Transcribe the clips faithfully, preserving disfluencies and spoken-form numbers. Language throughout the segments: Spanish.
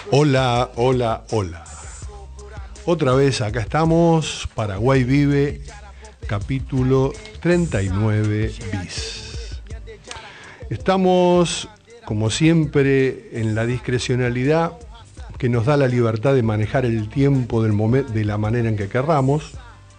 Hola, hola, hola. Otra vez acá estamos, Paraguay Vive, capítulo treinta y nueve bis. Estamos, como siempre, en la discrecionalidad que nos da la libertad de manejar el tiempo del momento de la manera en que querramos,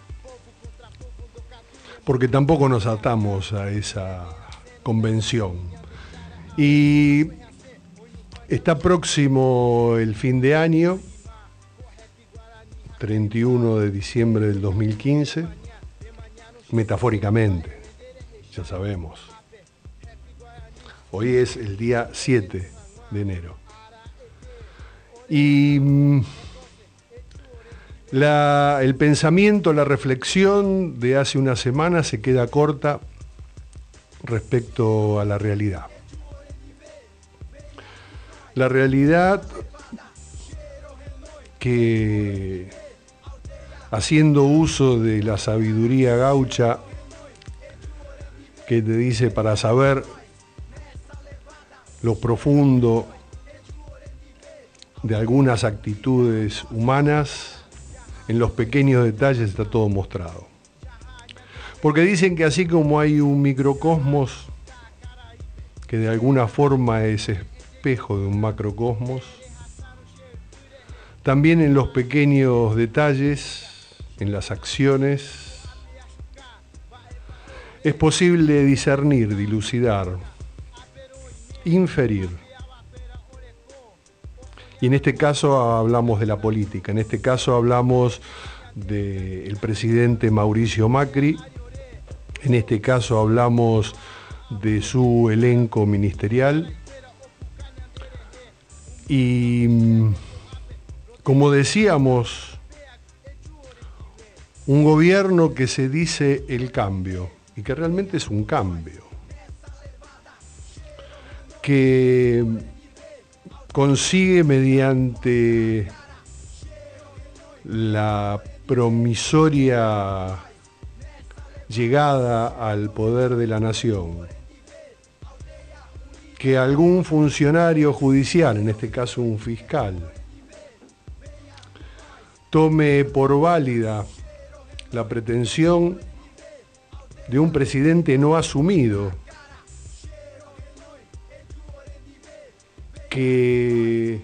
porque tampoco nos atamos a esa convención. Y está próximo el fin de año, treinta y uno de diciembre del dos mil quince, metafóricamente, ya sabemos. Hoy es el día siete de enero. Y la, el pensamiento, la reflexión de hace una semana se queda corta respecto a la realidad. La realidad que, haciendo uso de la sabiduría gaucha que te dice, para saber lo profundo de algunas actitudes humanas, en los pequeños detalles está todo mostrado. Porque dicen que así como hay un microcosmos que de alguna forma es espejo de un macrocosmos, también en los pequeños detalles, en las acciones, es posible discernir, dilucidar, inferir. Y en este caso hablamos de la política, en este caso hablamos del presidente Mauricio Macri, en este caso hablamos de su elenco ministerial. Y como decíamos, un gobierno que se dice el cambio, y que realmente es un cambio, que consigue mediante la promisoria llegada al poder de la nación, que algún funcionario judicial, en este caso un fiscal, tome por válida la pretensión de un presidente no asumido, que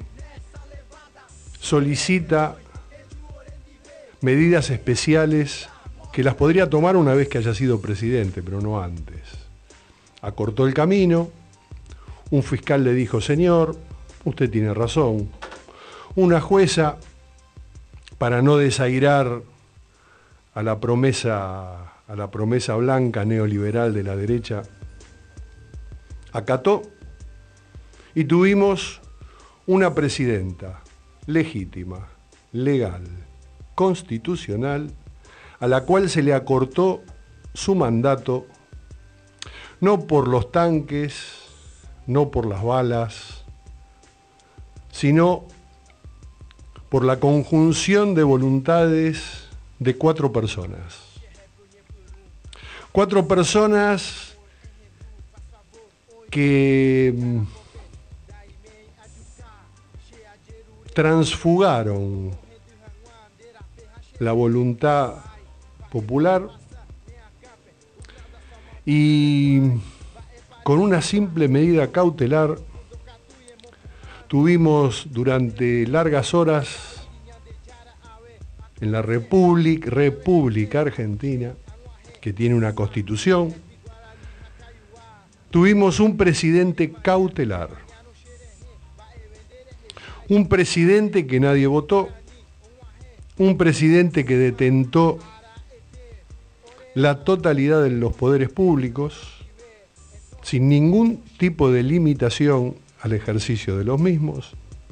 solicita medidas especiales que las podría tomar una vez que haya sido presidente, pero no antes. Acortó el camino. Un fiscal le dijo: señor, usted tiene razón. Una jueza, para no desairar a la promesa, a la promesa blanca neoliberal de la derecha, acató, y tuvimos una presidenta legítima, legal, constitucional, a la cual se le acortó su mandato, no por los tanques, no por las balas, sino por la conjunción de voluntades de cuatro personas. Cuatro personas que transfugaron la voluntad popular y con una simple medida cautelar tuvimos durante largas horas en la República, República Argentina, que tiene una constitución, tuvimos un presidente cautelar, un presidente que nadie votó, un presidente que detentó la totalidad de los poderes públicos, sin ningún tipo de limitación al ejercicio de los mismos.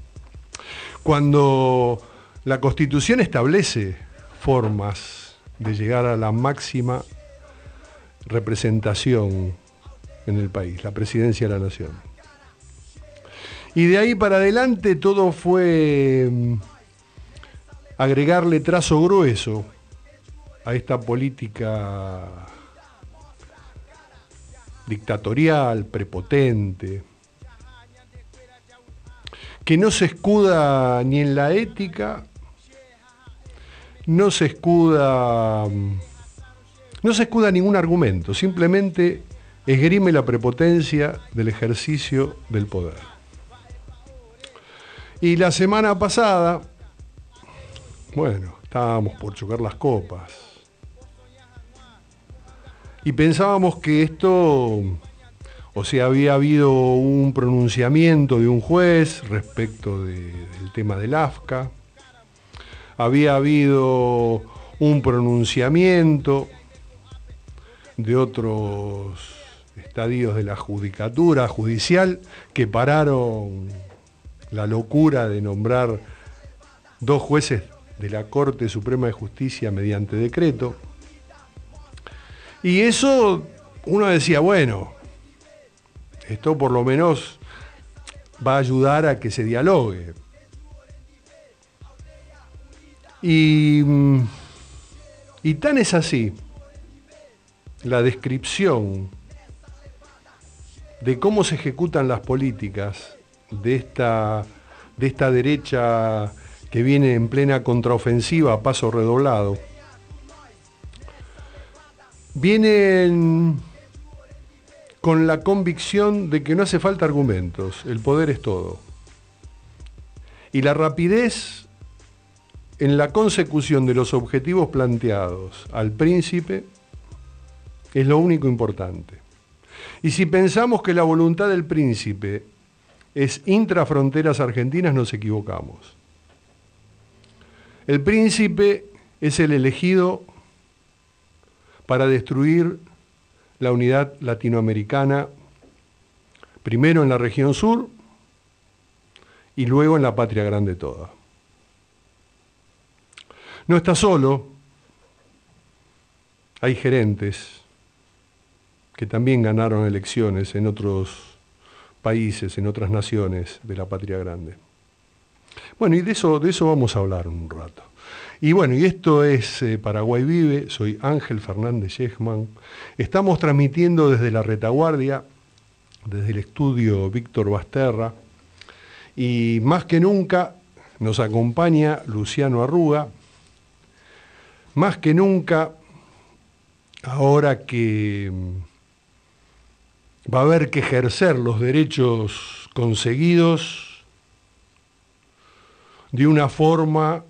Cuando la Constitución establece formas de llegar a la máxima representación en el país, la presidencia de la nación. Y de ahí para adelante todo fue agregarle trazo grueso a esta política dictatorial, prepotente, que no se escuda ni en la ética, no se escuda, no se escuda ningún argumento, simplemente esgrime la prepotencia del ejercicio del poder. Y la semana pasada, bueno, estábamos por chocar las copas y pensábamos que esto, o sea, había habido un pronunciamiento de un juez respecto de, del tema del A F C A, había habido un pronunciamiento de otros estadios de la judicatura judicial que pararon la locura de nombrar dos jueces de la Corte Suprema de Justicia mediante decreto. Y eso uno decía, bueno, esto por lo menos va a ayudar a que se dialogue. Y, y tan es así la descripción de cómo se ejecutan las políticas de esta, de esta derecha que viene en plena contraofensiva a paso redoblado. Vienen con la convicción de que no hace falta argumentos, el poder es todo. Y la rapidez en la consecución de los objetivos planteados al príncipe es lo único importante. Y si pensamos que la voluntad del príncipe es intrafronteras argentinas, nos equivocamos. El príncipe es el elegido para destruir la unidad latinoamericana, primero en la región sur y luego en la patria grande toda. No está solo, hay gerentes que también ganaron elecciones en otros países, en otras naciones de la patria grande. Bueno, y de eso, de eso vamos a hablar un rato. Y bueno, y esto es eh, Paraguay Vive, soy Ángel Fernández Yechman. Estamos transmitiendo desde la retaguardia, desde el estudio Víctor Basterra, y más que nunca nos acompaña Luciano Arruga, más que nunca, ahora que va a haber que ejercer los derechos conseguidos de una forma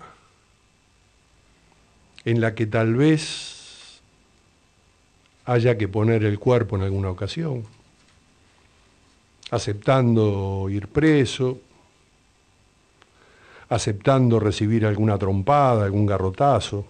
en la que tal vez haya que poner el cuerpo en alguna ocasión, aceptando ir preso, aceptando recibir alguna trompada, algún garrotazo.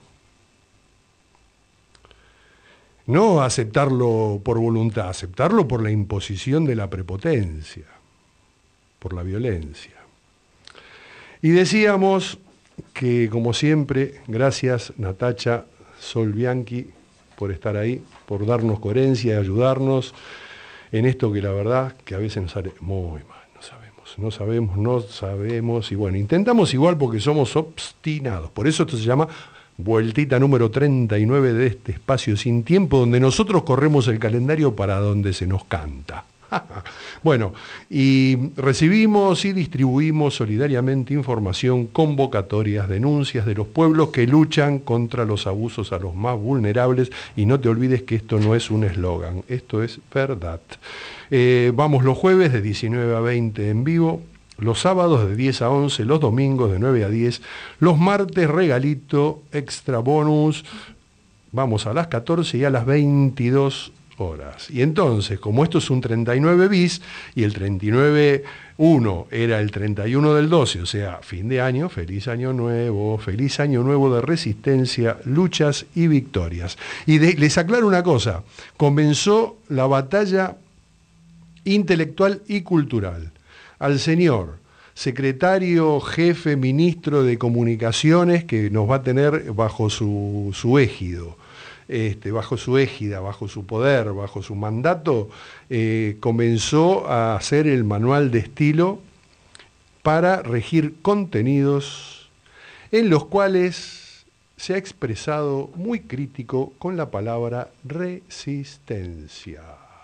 No aceptarlo por voluntad, aceptarlo por la imposición de la prepotencia, por la violencia. Y decíamos que, como siempre, gracias Natacha Solbianchi por estar ahí, por darnos coherencia y ayudarnos en esto que la verdad que a veces nos sale muy mal, no sabemos, no sabemos, no sabemos, y bueno, intentamos igual porque somos obstinados, por eso esto se llama vueltita número treinta y nueve de este espacio sin tiempo, donde nosotros corremos el calendario para donde se nos canta. Bueno, y recibimos y distribuimos solidariamente información, convocatorias, denuncias de los pueblos que luchan contra los abusos a los más vulnerables, y no te olvides que esto no es un eslogan, esto es verdad. Eh, vamos los jueves de diecinueve a veinte en vivo, los sábados de diez a once, los domingos de nueve a diez, los martes regalito, extra bonus, vamos a las catorce y a las veintidós horas. Y entonces, como esto es un treinta y nueve bis, y el treinta y nueve uno era el treinta y uno del doce, o sea, fin de año, feliz año nuevo, feliz año nuevo de resistencia, luchas y victorias. Y de, les aclaro una cosa, comenzó la batalla intelectual y cultural. Al señor secretario, jefe, ministro de Comunicaciones, que nos va a tener bajo su, su égido, este, bajo su égida, bajo su poder, bajo su mandato, eh, comenzó a hacer el manual de estilo para regir contenidos en los cuales se ha expresado muy crítico con la palabra resistencia.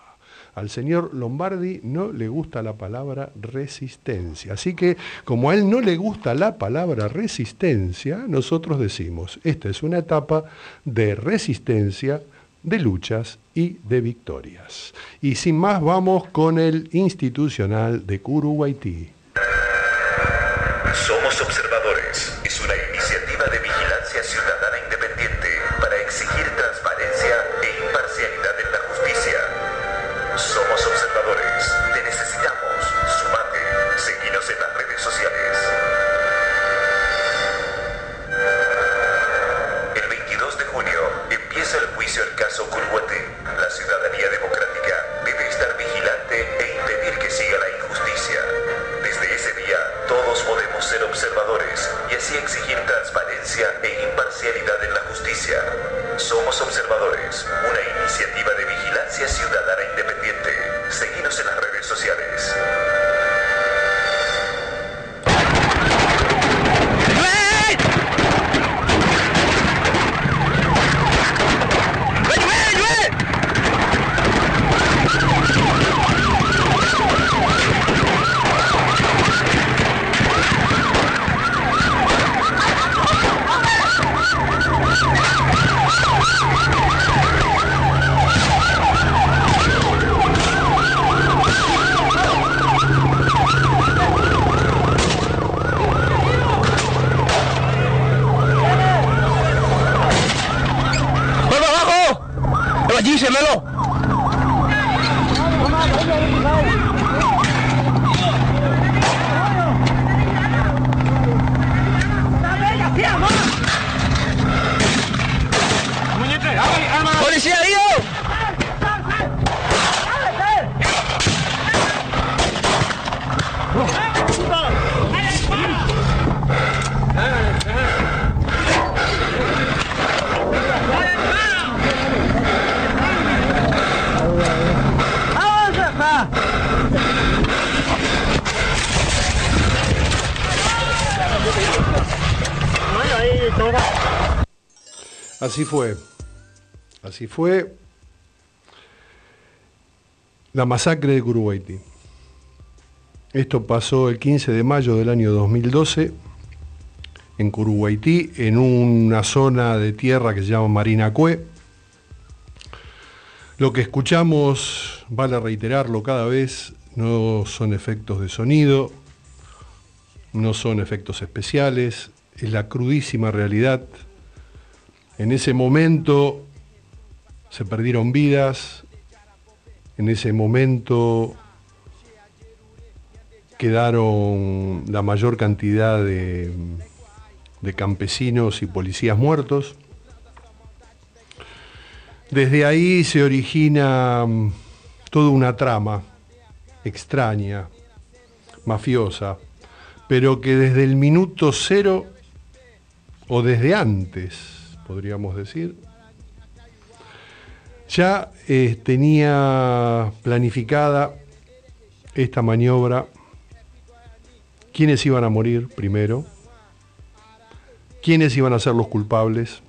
Al señor Lombardi no le gusta la palabra resistencia. Así que, como a él no le gusta la palabra resistencia, nosotros decimos, esta es una etapa de resistencia, de luchas y de victorias. Y sin más, vamos con el institucional de Curuguaití. Somos Observadores es una iniciativa de vigilancia ciudadana independiente para exigir transparencia e imparcialidad en la justicia. Somos Observadores, te necesitamos, sumate, seguinos en las redes sociales. El veintidós de junio empieza el juicio al caso Curuguaty. La ciudadanía democrática debe estar vigilante e impedir que siga la injusticia. Desde ese día, todos podemos ser observadores y así exigir transparencia e imparcialidad en la justicia. Somos Observadores, una iniciativa de vigilancia ciudadana independiente. Seguinos en las redes sociales. ¡Dísemelo! ¡Policía, Dios! Así fue, así fue la masacre de Curuguaití. Esto pasó el quince de mayo del año dos mil doce en Curuguaití, en una zona de tierra que se llama Marinacue. Lo que escuchamos, vale reiterarlo cada vez, no son efectos de sonido, no son efectos especiales, es la crudísima realidad. En ese momento se perdieron vidas, en ese momento quedaron la mayor cantidad de, de campesinos y policías muertos. Desde ahí se origina toda una trama extraña, mafiosa, pero que desde el minuto cero, o desde antes, podríamos decir, ya eh, tenía planificada esta maniobra, quiénes iban a morir primero, quiénes iban a ser los culpables,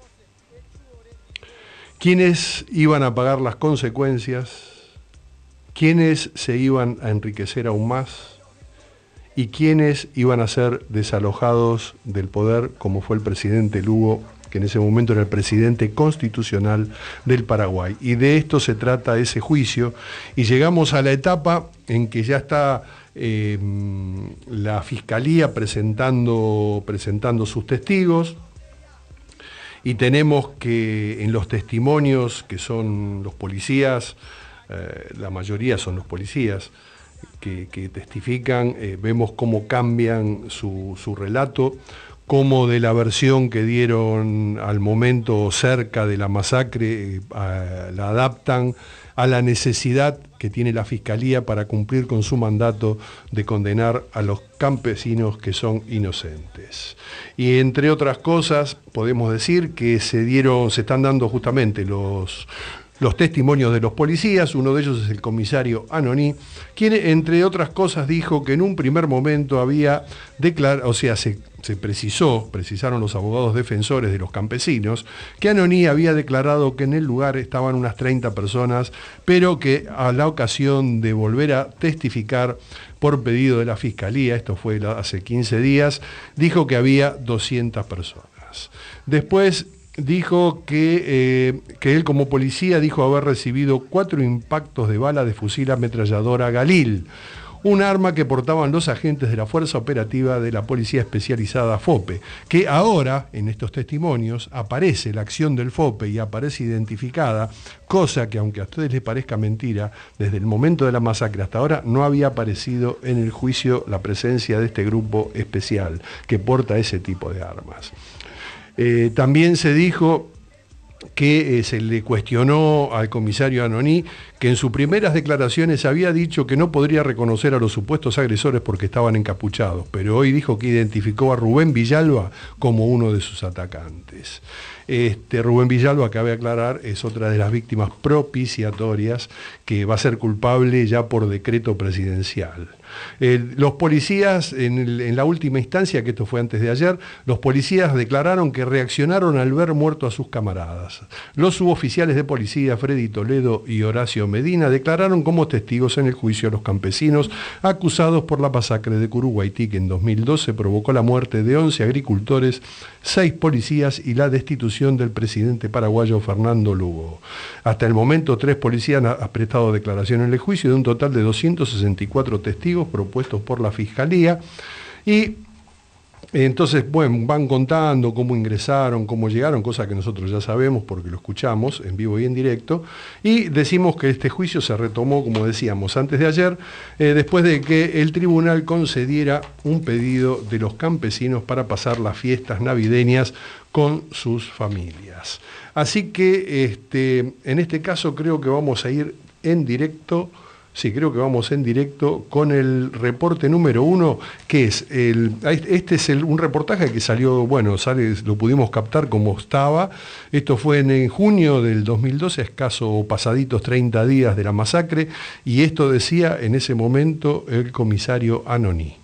quiénes iban a pagar las consecuencias, quiénes se iban a enriquecer aún más y quiénes iban a ser desalojados del poder, como fue el presidente Lugo, que en ese momento era el presidente constitucional del Paraguay. Y de esto se trata ese juicio, y llegamos a la etapa en que ya está eh, la Fiscalía presentando, presentando sus testigos, y tenemos que en los testimonios, que son los policías, eh, la mayoría son los policías, que, que testifican, eh, vemos cómo cambian su, su relato, cómo de la versión que dieron al momento cerca de la masacre, eh, a, la adaptan a la necesidad que tiene la Fiscalía para cumplir con su mandato de condenar a los campesinos que son inocentes. Y entre otras cosas, podemos decir que se dieron, se están dando justamente los, los testimonios de los policías. Uno de ellos es el comisario Anoní, quien, entre otras cosas, dijo que en un primer momento había declarado, o sea, se, se precisó, precisaron los abogados defensores de los campesinos, que Anoní había declarado que en el lugar estaban unas treinta personas, pero que a la ocasión de volver a testificar por pedido de la Fiscalía, esto fue hace quince días, dijo que había doscientas personas. Después dijo que, eh, que él como policía dijo haber recibido cuatro impactos de bala de fusil ametralladora Galil, un arma que portaban los agentes de la Fuerza Operativa de la Policía Especializada FOPE, que ahora, en estos testimonios, aparece la acción del FOPE y aparece identificada, cosa que, aunque a ustedes les parezca mentira, desde el momento de la masacre hasta ahora no había aparecido en el juicio la presencia de este grupo especial que porta ese tipo de armas. Eh, también se dijo que eh, se le cuestionó al comisario Anoní que en sus primeras declaraciones había dicho que no podría reconocer a los supuestos agresores porque estaban encapuchados, pero hoy dijo que identificó a Rubén Villalba como uno de sus atacantes. Este, Rubén Villalba, cabe aclarar, es otra de las víctimas propiciatorias que va a ser culpable ya por decreto presidencial. Eh, los policías, en, el, en la última instancia, que esto fue antes de ayer, los policías declararon que reaccionaron al ver muerto a sus camaradas. Los suboficiales de policía, Freddy Toledo y Horacio Medina, declararon como testigos en el juicio a los campesinos acusados por la masacre de Curuguaití, que en dos mil doce provocó la muerte de once agricultores, seis policías y la destitución del presidente paraguayo Fernando Lugo. Hasta el momento, tres policías han prestado declaración en el juicio de un total de doscientos sesenta y cuatro testigos propuestos por la Fiscalía, y entonces, bueno, van contando cómo ingresaron, cómo llegaron, cosa que nosotros ya sabemos porque lo escuchamos en vivo y en directo, y decimos que este juicio se retomó, como decíamos, antes de ayer, eh, después de que el tribunal concediera un pedido de los campesinos para pasar las fiestas navideñas con sus familias. Así que este, en este caso creo que vamos a ir en directo. Sí, creo que vamos en directo con el reporte número uno, que es el, este es el, un reportaje que salió, bueno, sale, lo pudimos captar como estaba. Esto fue en, en junio del dos mil doce, escaso pasaditos treinta días de la masacre, y esto decía en ese momento el comisario Anoní.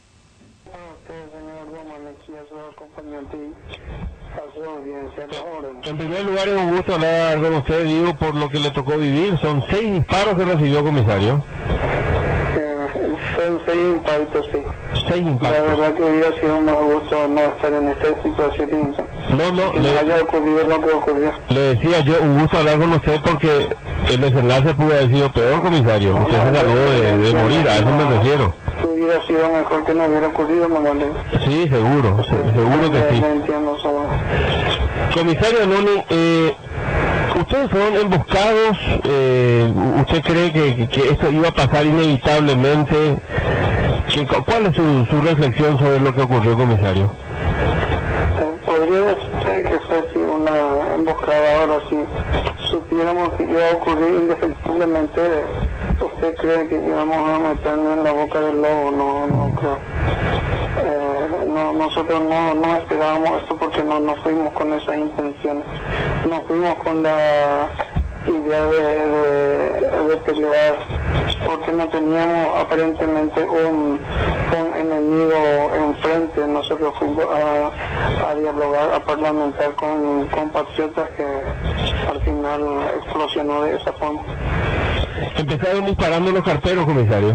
En primer lugar, es un gusto hablar con usted, digo, por lo que le tocó vivir. Son seis disparos que recibió, comisario. Eh, son seis impactos, sí. Seis impactos. La verdad que hubiera sido un gusto no estar en esta situación. No, no, que le, no haya ocurrido lo que ocurrió. Le decía yo, un gusto hablar con usted porque el desenlace pudo haber sido peor, comisario. Usted se salvó de, de morir, a eso me refiero. Hubiera sido mejor que no hubiera ocurrido, mamá. Sí, seguro, se, seguro que sí. No entiendo, solo. Comisario Anoní, eh, ustedes fueron emboscados, eh, ¿usted cree que, que esto iba a pasar inevitablemente? ¿Qué, ¿Cuál es su, su reflexión sobre lo que ocurrió, comisario? Eh, podría decir que fue así una emboscada. Ahora, si supiéramos que iba a ocurrir indefectiblemente, ¿usted cree que íbamos a meternos en la boca del lobo? No, no creo. Eh, no, nosotros no, no esperábamos esto porque no, no fuimos con esas intenciones. No fuimos con la idea de, de, de pelear, porque no teníamos aparentemente un, un enemigo enfrente. Nosotros fuimos a, a dialogar, a parlamentar con compatriotas que al final explosionó de esa forma. ¿Empezaron disparando los carteros, comisario?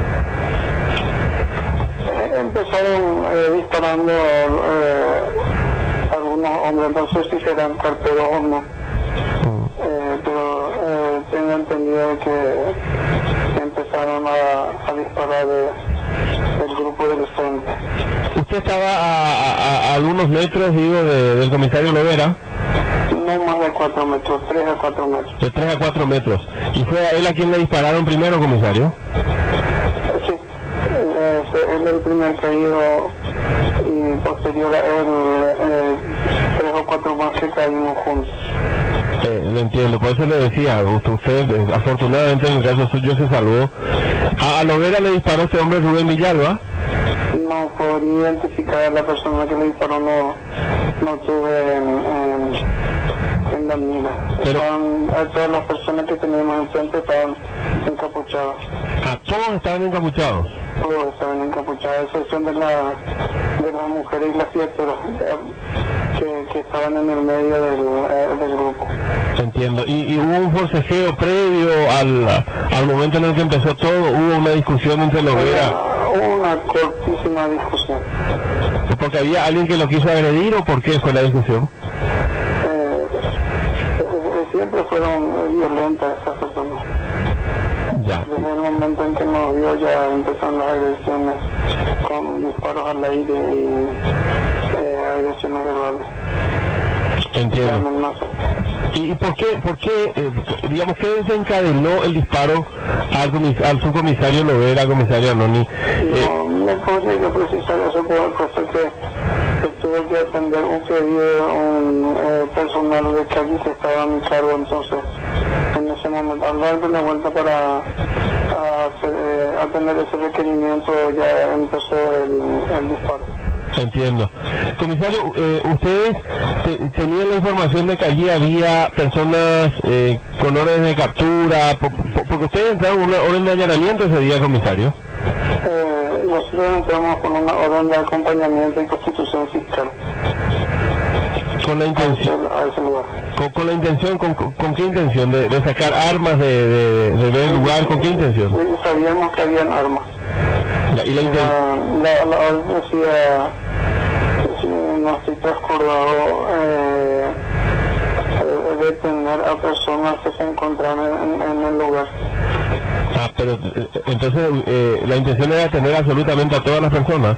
Empezaron eh, disparando eh, algunos hombres, no sé si serán carteros o no, eh, pero eh, tengo entendido que empezaron a, a disparar de, del grupo del frente. ¿Usted estaba a, a, a algunos metros, digo, de, del comisario Lovera? No más de cuatro metros, tres a cuatro metros. De tres a cuatro metros. ¿Y fue a él a quien le dispararon primero, comisario? Él el primer caído y posterior a él eh, tres o cuatro más que caímos juntos. Eh, lo entiendo, por eso le decía, usted afortunadamente en el caso suyo se salvó. ¿A, a Lovera le disparó ese hombre Rubén Villalba? No podría identificar a la persona que le disparó, no, no tuve en, en, en la mira. Pero, estaban, a todas las personas que teníamos enfrente estaban encapuchadas. ¿a todos estaban encapuchados? Todos estaban encapuchados, a excepción de, la, de las mujeres y las fiesteras que, que estaban en el medio del, eh, del grupo. Entiendo. ¿Y, y hubo un forcejeo previo al, al momento en el que empezó todo? ¿Hubo una discusión entre los veras? Hubo una cortísima discusión. ¿Porque había alguien que lo quiso agredir o por qué fue la discusión? Eh, eh, siempre fueron violentas esas personas. Ya. Desde el momento en que nos vio ya empezaron las agresiones con disparos al aire y eh, agresiones verbales. Entiendo. ¿Y por qué, por qué eh, digamos, qué desencadenó el disparo al, comis al subcomisario Lovera, comisario Anoni? Eh, No, no podría yo precisar eso porque que, que tuve que atender un pedido, un eh, personal de calle que estaba a mi cargo, entonces en ese momento al darme la vuelta para a hacer, eh, atender ese requerimiento ya empezó el, el disparo. Entiendo. Comisario, eh, ¿ustedes te, tenían la información de que allí había personas eh, con órdenes de captura? Por, por, porque ustedes entraron una orden de allanamiento ese día, comisario. Eh, nosotros entramos con una orden de acompañamiento y constitución fiscal Con la a intención, ese, a ese lugar. con, con la intención, con, con, ¿con qué intención? ¿De, de sacar armas de, de, de ver el lugar? ¿Con qué intención? Y sabíamos que habían armas. La, y la intención. La, la orden decía, si no estoy transcurrido, eh, detener a personas que se encontraban en, en el lugar. Ah, pero eh, entonces eh, la intención era detener absolutamente a todas las personas.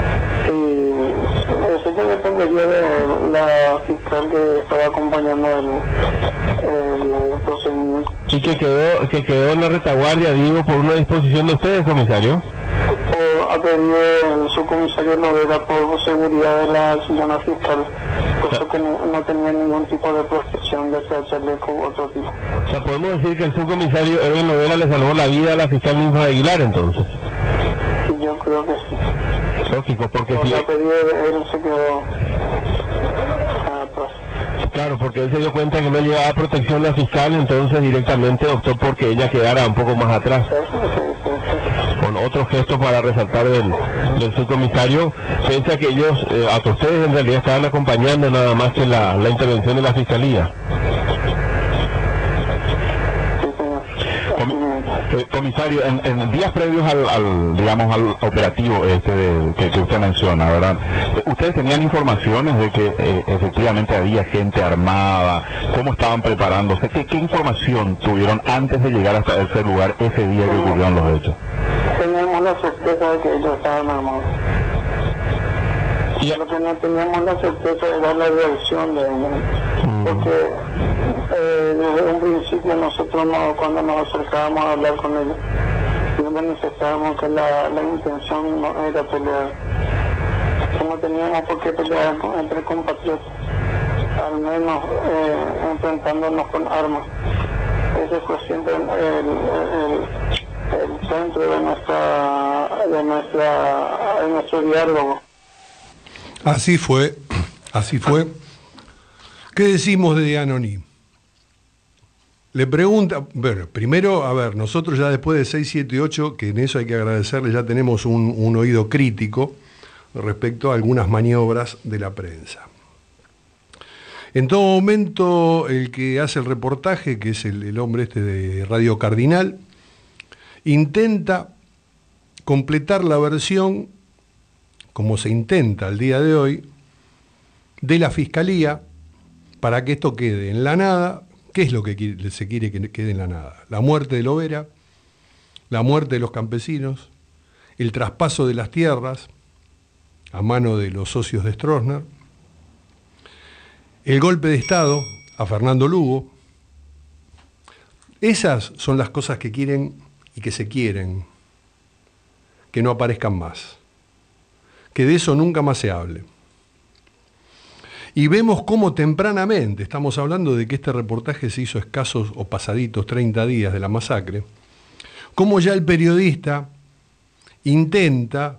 Y eso ya dependería de la fiscal que estaba acompañando el, el procedimiento. Y que quedó, que quedó en la retaguardia, digo, por una disposición de ustedes, comisario. O a pedir el subcomisario Lovera por seguridad de la señora fiscal, puesto que no, no tenía ningún tipo de protección, ya sea chaleco u otro tipo. O sea, podemos decir que el subcomisario Erwin Lovera le salvó la vida a la fiscal Ninfa Aguilar, entonces. Y yo creo que sí. Lógico, porque Por si... la pedida de él se quedó atrás. Claro, porque él se dio cuenta que no llevaba protección la fiscal, entonces directamente optó porque ella quedara un poco más atrás. Sí, sí, sí, sí. Con otro gesto para resaltar del, del subcomisario, piensa que ellos, eh, a ustedes en realidad estaban acompañando nada más que la, la intervención de la fiscalía. Eh, comisario, en, en días previos al, al, digamos, al operativo este de, que, que usted menciona, ¿verdad? ¿Ustedes tenían informaciones de que eh, efectivamente había gente armada? ¿Cómo estaban preparándose? ¿Qué, ¿Qué información tuvieron antes de llegar hasta ese lugar ese día que ocurrieron los hechos? Teníamos la certeza de que ellos estaban armados. Y lo que no teníamos la certeza era la reacción de ellos. Porque eh, desde un principio nosotros no, cuando nos acercábamos a hablar con ellos, no manifestábamos que la, la intención no era pelear. Que no teníamos por qué pelear con, entre compatriotas, al menos eh, enfrentándonos con armas. Ese fue siempre el, el, el, el centro de nuestra, de nuestra, de nuestro diálogo. Así fue, así fue. ¿Qué decimos de Anoni? Le pregunta, bueno, primero, a ver, nosotros ya después de seis, siete y ocho, que en eso hay que agradecerle, ya tenemos un, un oído crítico respecto a algunas maniobras de la prensa. En todo momento, el que hace el reportaje, que es el, el hombre este de Radio Cardinal, intenta completar la versión, como se intenta al día de hoy, de la Fiscalía, para que esto quede en la nada. ¿Qué es lo que se quiere que quede en la nada? La muerte de Lovera, la muerte de los campesinos, el traspaso de las tierras a mano de los socios de Stroessner, el golpe de Estado a Fernando Lugo. Esas son las cosas que quieren y que se quieren, que no aparezcan más, que de eso nunca más se hable. Y vemos cómo tempranamente, estamos hablando de que este reportaje se hizo escasos o pasaditos treinta días de la masacre, cómo ya el periodista intenta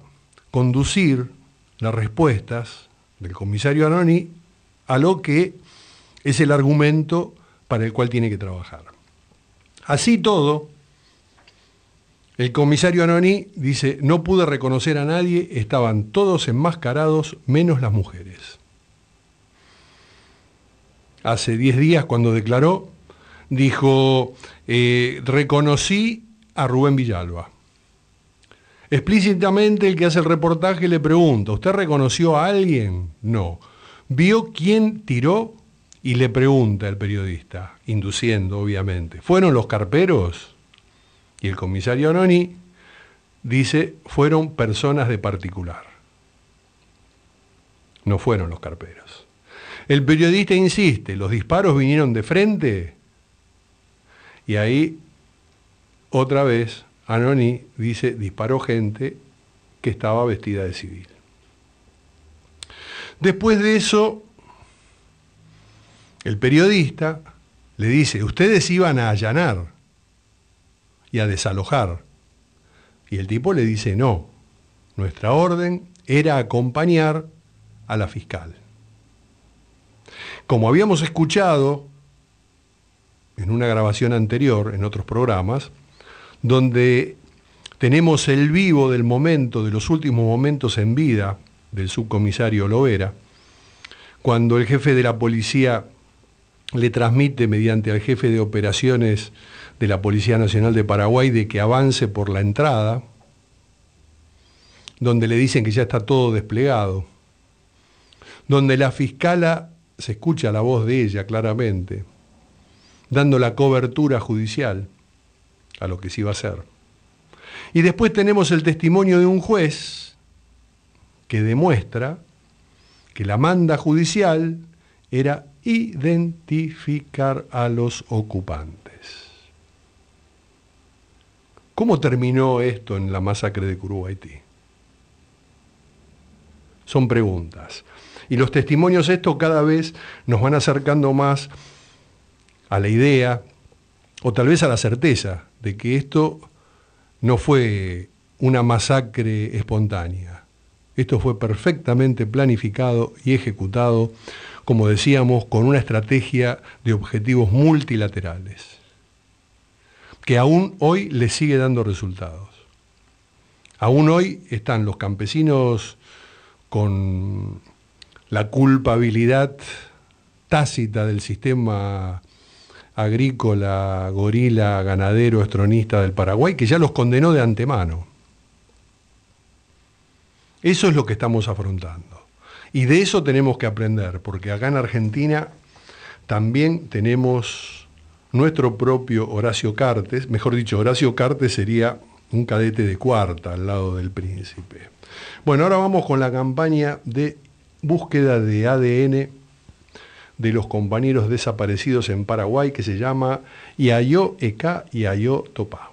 conducir las respuestas del comisario Anoni a lo que Es el argumento para el cual tiene que trabajar. Así todo, el comisario Anoní dice, no pude reconocer a nadie, estaban todos enmascarados, menos las mujeres. Hace diez días, cuando declaró, dijo, eh, reconocí a Rubén Villalba. Explícitamente el que hace el reportaje le pregunta, ¿usted reconoció a alguien? No. ¿Vio quién tiró? Y le pregunta el periodista, induciendo obviamente, ¿fueron los carperos? Y el comisario Anoní dice, fueron personas de particular. No fueron los carperos. El periodista insiste, ¿los disparos vinieron de frente? Y ahí, otra vez, Anoní dice, disparó gente que estaba vestida de civil. Después de eso, el periodista le dice, ustedes iban a allanar y a desalojar. Y el tipo le dice, no, nuestra orden era acompañar a la fiscal. Como habíamos escuchado en una grabación anterior, en otros programas, donde tenemos el vivo del momento, de los últimos momentos en vida del subcomisario Lovera, cuando el jefe de la policía le transmite mediante al jefe de operaciones de la Policía Nacional de Paraguay de que avance por la entrada, donde le dicen que ya está todo desplegado, donde la fiscala, se escucha la voz de ella claramente, dando la cobertura judicial a lo que se iba a hacer. Y después tenemos el testimonio de un juez que demuestra que la manda judicial era identificar a los ocupantes. ¿Cómo terminó esto en la masacre de Curuguaití? Son preguntas. Y los testimonios estos cada vez nos van acercando más a la idea, o tal vez a la certeza, de que esto no fue una masacre espontánea. Esto fue perfectamente planificado y ejecutado, como decíamos, con una estrategia de objetivos multilaterales, que aún hoy le sigue dando resultados. Aún hoy están los campesinos con la culpabilidad tácita del sistema agrícola, gorila, ganadero, estronista del Paraguay, que ya los condenó de antemano. Eso es lo que estamos afrontando. Y de eso tenemos que aprender, porque acá en Argentina también tenemos nuestro propio Horacio Cartes, mejor dicho, Horacio Cartes sería un cadete de cuarta al lado del príncipe. Bueno, ahora vamos con la campaña de búsqueda de A D N de los compañeros desaparecidos en Paraguay, que se llama Yayo Eka Yayo Topá.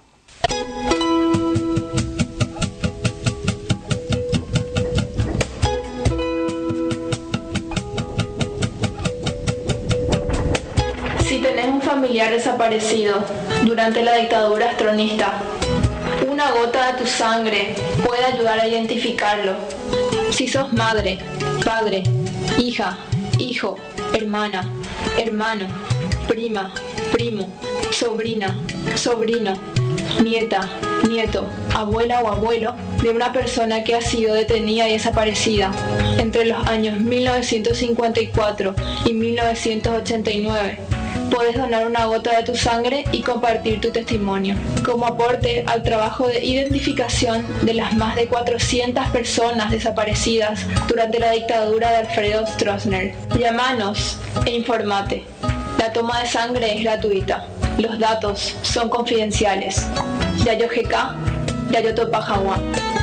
Si tenés un familiar desaparecido durante la dictadura estronista, una gota de tu sangre puede ayudar a identificarlo. Si sos madre, padre, hija, hijo, hermana, hermano, prima, primo, sobrina, sobrino, nieta, nieto, abuela o abuelo de una persona que ha sido detenida y desaparecida entre los años mil novecientos cincuenta y cuatro y mil novecientos ochenta y nueve. Puedes donar una gota de tu sangre y compartir tu testimonio como aporte al trabajo de identificación de las más de cuatrocientas personas desaparecidas durante la dictadura de Alfredo Stroessner. Llámanos e informate. La toma de sangre es gratuita. Los datos son confidenciales. Yayo G K, Yayo Topá Jaguá.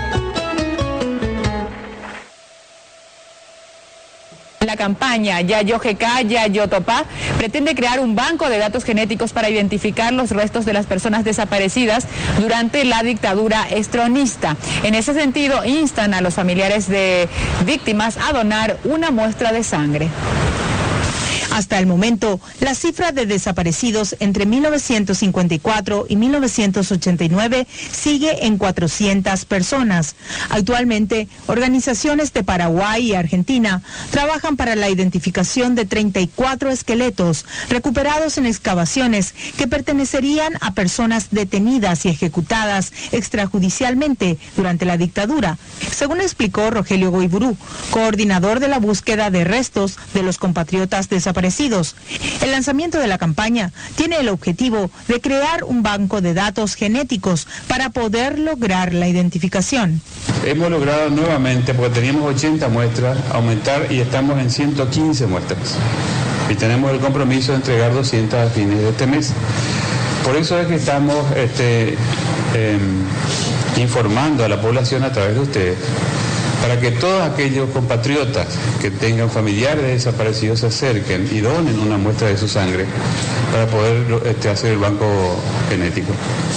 La campaña Yayo G K, Yayo Topá pretende crear un banco de datos genéticos para identificar los restos de las personas desaparecidas durante la dictadura estronista. En ese sentido, instan a los familiares de víctimas a donar una muestra de sangre. Hasta el momento, la cifra de desaparecidos entre mil novecientos cincuenta y cuatro y mil novecientos ochenta y nueve sigue en cuatrocientas personas. Actualmente, organizaciones de Paraguay y Argentina trabajan para la identificación de treinta y cuatro esqueletos recuperados en excavaciones que pertenecerían a personas detenidas y ejecutadas extrajudicialmente durante la dictadura, según explicó Rogelio Goiburú, coordinador de la búsqueda de restos de los compatriotas desaparecidos. El lanzamiento de la campaña tiene el objetivo de crear un banco de datos genéticos para poder lograr la identificación. Hemos logrado nuevamente, porque teníamos ochenta muestras, aumentar y estamos en ciento quince muestras. Y tenemos el compromiso de entregar doscientas a fines de este mes. Por eso es que estamos este, eh, informando a la población a través de ustedes, para que todos aquellos compatriotas que tengan familiares desaparecidos se acerquen y donen una muestra de su sangre para poder este, hacer el banco genético.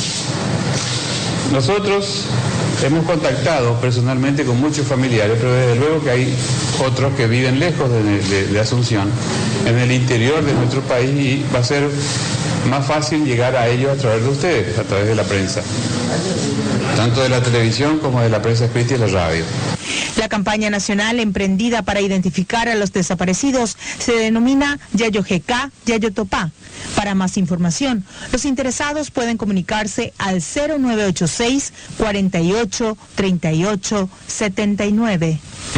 Nosotros hemos contactado personalmente con muchos familiares, pero desde luego que hay otros que viven lejos de, de, de Asunción, en el interior de nuestro país, y va a ser más fácil llegar a ellos a través de ustedes, a través de la prensa, tanto de la televisión como de la prensa escrita y la radio. La campaña nacional emprendida para identificar a los desaparecidos se denomina Yayo G K, Yayo Topá. Para más información, los interesados pueden comunicarse al cero nueve ocho seis, cuarenta y ocho, treinta y ocho, setenta y nueve.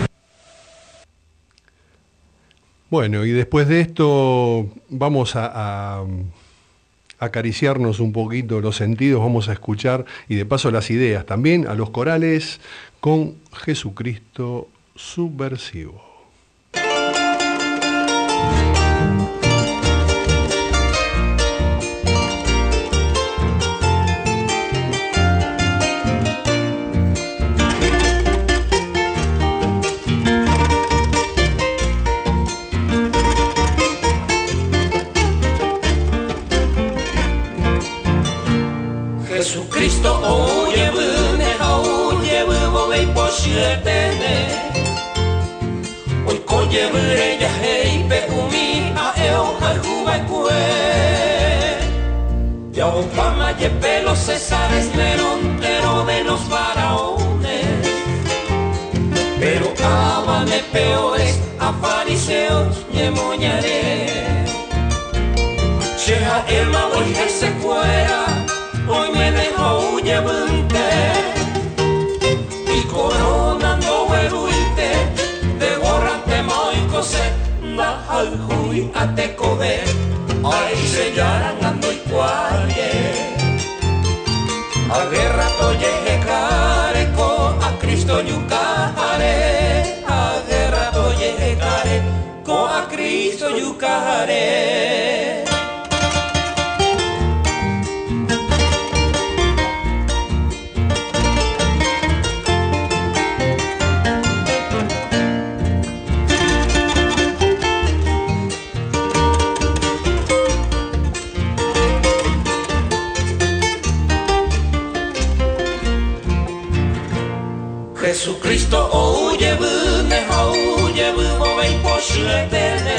Bueno, y después de esto vamos a, a acariciarnos un poquito los sentidos, vamos a escuchar y de paso las ideas también a los corales con Jesucristo subversivo. Jesucristo oye bune oye bubei poshetene Oy koye bure ya hei pe umi a eo harjuba kue Ya Obama ye pelo Césares Nerontero de los faraones Pero ábame peores a fariseos ye moñaré Sheha elma hoy se fuera Hoy me dejó llevante y coronando hueruite de gorrante moicose da al hui a te coder ay se yaran ando y cualle a guerra toye careco a Cristo yucare a guerra toye careco a Cristo yucare Jesucristo oye bune oye bubei poshetene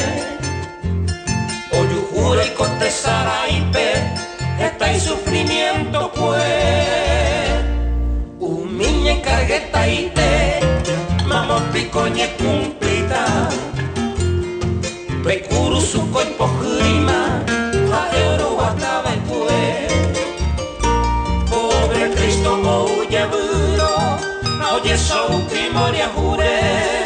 Oyu jure y contestará y pe está en sufrimiento pues un niño encargueta y te mamá picoñe cumplita Pecuru su cuerpo grima a euro bataba el pues pobre Cristo oye buro Oye, soy primoria juré,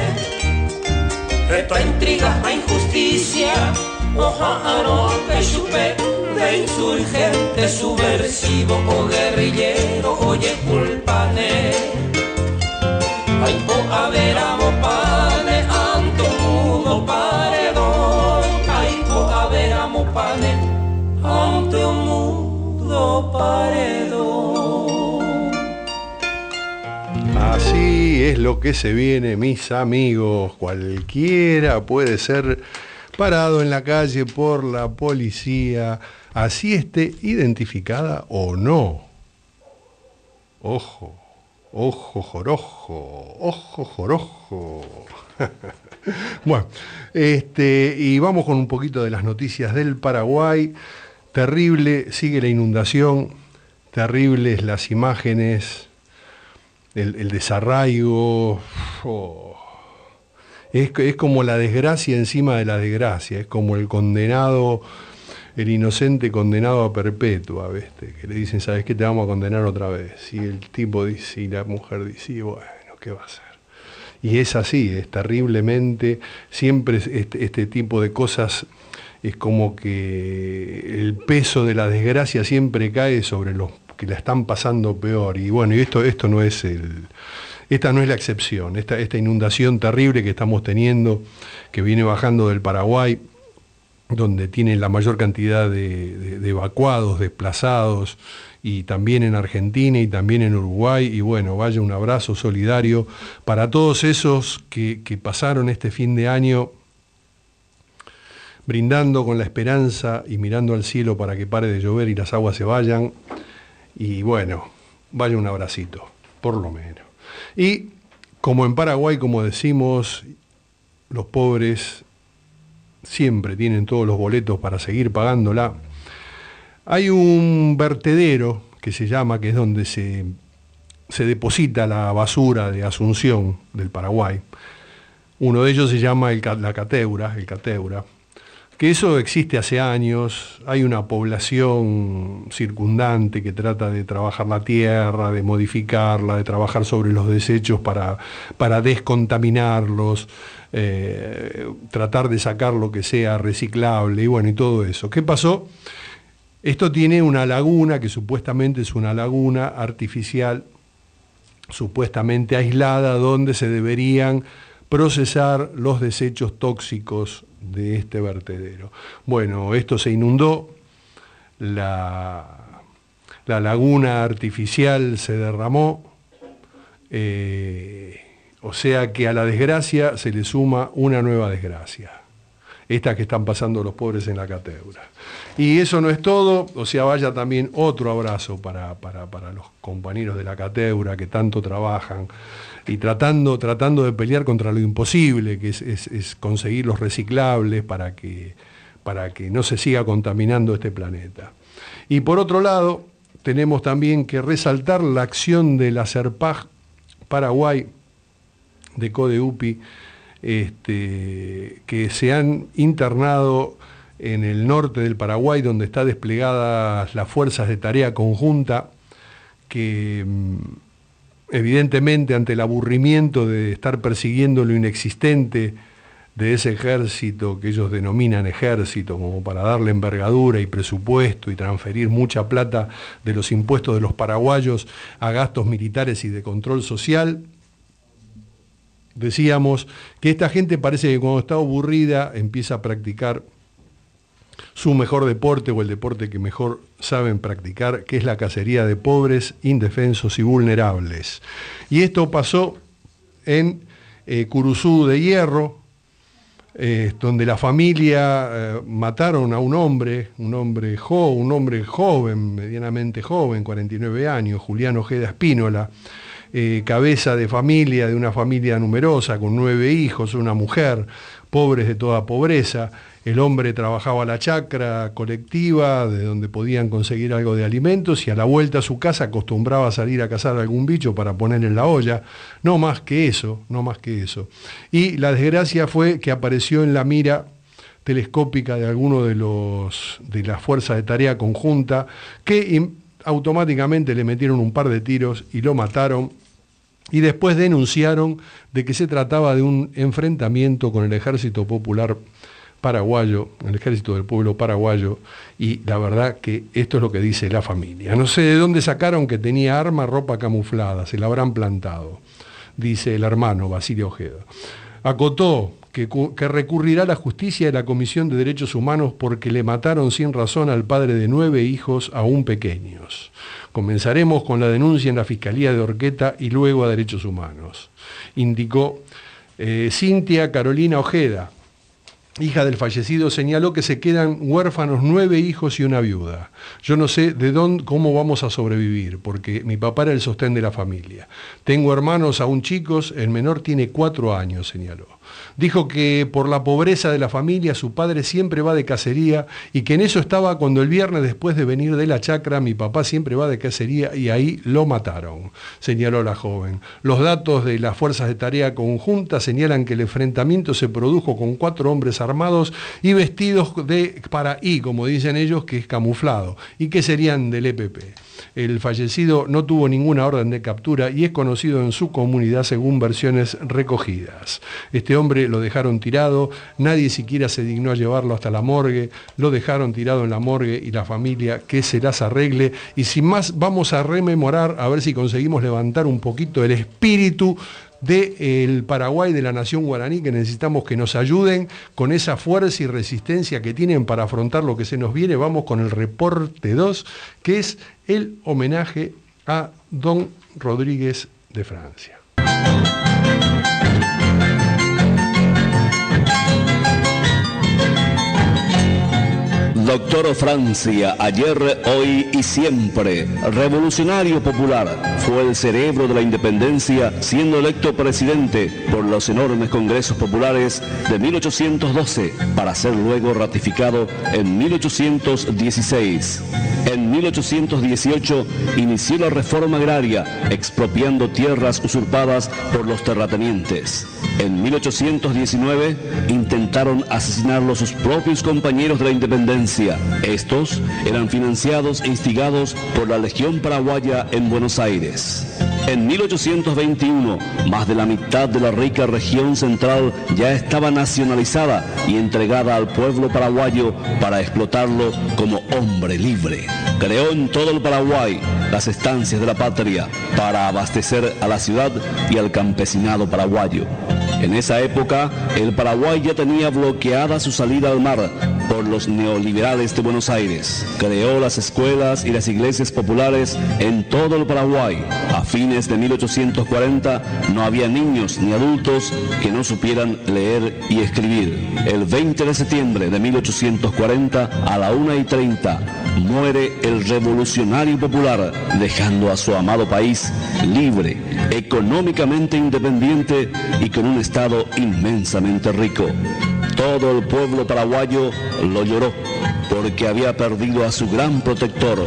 reto a intrigas, a injusticia, oja aro que chupe, de insurgente subversivo o guerrillero, oye, culpane. Ay, po averamo pane, anto mudo paredón, ay, po averamo pane, anto mudo paredón. Así es lo que se viene, mis amigos. Cualquiera puede ser parado en la calle por la policía, así esté identificada o no. Ojo, Ojo jorojo, ojo jorojo. Bueno, este, y vamos con un poquito de las noticias del Paraguay. Terrible, sigue la inundación, terribles las imágenes, el, el desarraigo. Oh. Es, es como la desgracia encima de la desgracia, es como el condenado, el inocente condenado a perpetua, ¿viste? Que le dicen, ¿sabes qué? Te vamos a condenar otra vez. Y el tipo dice, y la mujer dice, y bueno, ¿qué va a hacer? Y es así, es terriblemente, siempre este, este tipo de cosas, es como que el peso de la desgracia siempre cae sobre los que la están pasando peor. Y bueno, y esto, esto no es el, esta no es la excepción, esta, esta inundación terrible que estamos teniendo, que viene bajando del Paraguay, donde tienen la mayor cantidad de, de, de evacuados, desplazados, y también en Argentina y también en Uruguay, y bueno, vaya un abrazo solidario para todos esos que, que pasaron este fin de año brindando con la esperanza y mirando al cielo para que pare de llover y las aguas se vayan, y bueno, vaya un abracito, por lo menos. Y como en Paraguay, como decimos, los pobres siempre tienen todos los boletos para seguir pagándola. Hay un vertedero que se llama, que es donde se, se deposita la basura de Asunción, del Paraguay. Uno de ellos se llama el, la Cateura, el Cateura, que eso existe hace años. Hay una población circundante que trata de trabajar la tierra, de modificarla, de trabajar sobre los desechos para, para descontaminarlos, eh, tratar de sacar lo que sea reciclable, y bueno, y todo eso. ¿Qué pasó? Esto tiene una laguna que supuestamente es una laguna artificial, supuestamente aislada, donde se deberían procesar los desechos tóxicos de este vertedero. Bueno, esto se inundó, la, la laguna artificial se derramó, eh, o sea que a la desgracia se le suma una nueva desgracia. Estas que están pasando los pobres en la Cateura. Y eso no es todo, o sea, vaya también otro abrazo para, para, para los compañeros de la Cateura que tanto trabajan y tratando, tratando de pelear contra lo imposible, que es, es, es conseguir los reciclables para que, para que no se siga contaminando este planeta. Y por otro lado, tenemos también que resaltar la acción de la CERPAG Paraguay, de CODEUPI, Este, que se han internado en el norte del Paraguay, donde están desplegadas las fuerzas de tarea conjunta, que evidentemente ante el aburrimiento de estar persiguiendo lo inexistente de ese ejército que ellos denominan ejército, como para darle envergadura y presupuesto y transferir mucha plata de los impuestos de los paraguayos a gastos militares y de control social, decíamos que esta gente parece que cuando está aburrida empieza a practicar su mejor deporte, o el deporte que mejor saben practicar, que es la cacería de pobres, indefensos y vulnerables. Y esto pasó en eh, Curuzú de Hierro, eh, donde la familia eh, mataron a un hombre, un hombre, jo, un hombre joven, medianamente joven, cuarenta y nueve años, Julián Ojeda Espínola, Eh, cabeza de familia, de una familia numerosa, con nueve hijos, una mujer, pobres de toda pobreza. El hombre trabajaba la chacra colectiva, de donde podían conseguir algo de alimentos, y a la vuelta a su casa acostumbraba a salir a cazar algún bicho para poner en la olla. No más que eso, no más que eso. Y la desgracia fue que apareció en la mira telescópica de alguno de los de las fuerzas de tarea conjunta, que automáticamente le metieron un par de tiros y lo mataron, y después denunciaron de que se trataba de un enfrentamiento con el Ejército Popular Paraguayo, el Ejército del Pueblo Paraguayo, y la verdad que esto es lo que dice la familia. No sé de dónde sacaron que tenía arma, ropa camuflada, se la habrán plantado, dice el hermano Basilio Ojeda. Acotó que, que recurrirá a la justicia de la Comisión de Derechos Humanos porque le mataron sin razón al padre de nueve hijos aún pequeños. Comenzaremos con la denuncia en la Fiscalía de Orqueta y luego a Derechos Humanos, indicó eh, Cintia Carolina Ojeda, hija del fallecido, señaló que se quedan huérfanos nueve hijos y una viuda. Yo no sé de dónde, cómo vamos a sobrevivir, porque mi papá era el sostén de la familia. Tengo hermanos aún chicos, el menor tiene cuatro años, señaló. Dijo que por la pobreza de la familia su padre siempre va de cacería y que en eso estaba cuando el viernes después de venir de la chacra mi papá siempre va de cacería y ahí lo mataron, señaló la joven. Los datos de las fuerzas de tarea conjunta señalan que el enfrentamiento se produjo con cuatro hombres armados y vestidos de para I, como dicen ellos, que es camuflado, y que serían del E P P. El fallecido no tuvo ninguna orden de captura y es conocido en su comunidad según versiones recogidas. Este hombre lo dejaron tirado, nadie siquiera se dignó a llevarlo hasta la morgue, lo dejaron tirado en la morgue y la familia que se las arregle. Y sin más vamos a rememorar, a ver si conseguimos levantar un poquito el espíritu del Paraguay, de la nación guaraní, que necesitamos que nos ayuden con esa fuerza y resistencia que tienen para afrontar lo que se nos viene. Vamos con el reporte dos, que es el homenaje a Don Rodríguez de Francia. Doctor Francia, ayer, hoy y siempre, revolucionario popular, fue el cerebro de la independencia, siendo electo presidente por los enormes congresos populares de mil ochocientos doce, para ser luego ratificado en mil ochocientos dieciséis. En mil ochocientos dieciocho inició la reforma agraria, expropiando tierras usurpadas por los terratenientes. En mil ochocientos diecinueve intentaron asesinarlo sus propios compañeros de la independencia. Estos eran financiados e instigados por la Legión Paraguaya en Buenos Aires. En mil ochocientos veintiuno, más de la mitad de la rica región central ya estaba nacionalizada y entregada al pueblo paraguayo para explotarlo como hombre libre. Creó en todo el Paraguay las estancias de la patria para abastecer a la ciudad y al campesinado paraguayo. En esa época, el Paraguay ya tenía bloqueada su salida al mar por los neoliberales de Buenos Aires. Creó las escuelas y las iglesias populares en todo el Paraguay. A fines de mil ochocientos cuarenta no había niños ni adultos que no supieran leer y escribir. El veinte de septiembre de mil ochocientos cuarenta, a la una y treinta, muere el revolucionario popular, dejando a su amado país libre, económicamente independiente y con un estado inmensamente rico. Todo el pueblo paraguayo lo lloró porque había perdido a su gran protector.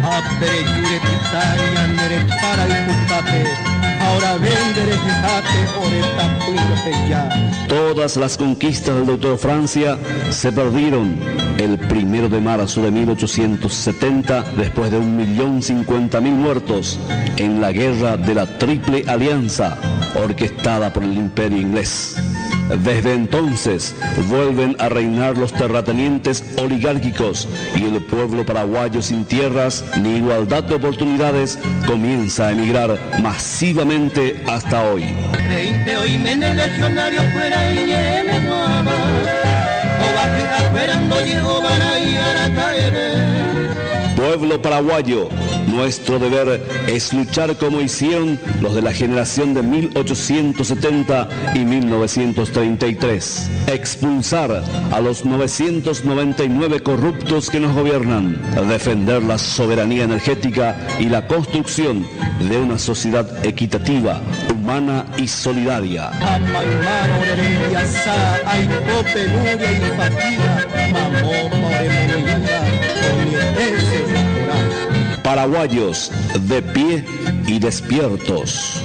Todas las conquistas del doctor Francia se perdieron el primero de marzo de mil ochocientos setenta, después de un millón cincuenta mil muertos en la guerra de la Triple Alianza, orquestada por el Imperio inglés. Desde entonces vuelven a reinar los terratenientes oligárquicos y el pueblo paraguayo sin tierras ni igualdad de oportunidades comienza a emigrar masivamente hasta hoy. Pueblo paraguayo, nuestro deber es luchar como hicieron los de la generación de mil ochocientos setenta y mil novecientos treinta y tres. Expulsar a los novecientos noventa y nueve corruptos que nos gobiernan. Defender la soberanía energética y la construcción de una sociedad equitativa, humana y solidaria. Paraguayos de pie y despiertos.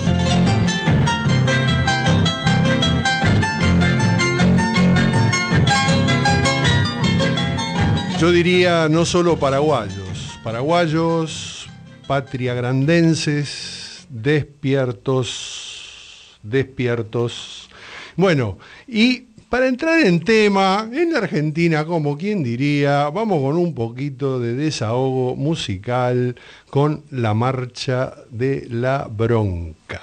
Yo diría no solo paraguayos, paraguayos, patriagrandenses, despiertos, despiertos. Bueno, y para entrar en tema, en la Argentina, como quien diría, vamos con un poquito de desahogo musical con la marcha de la bronca.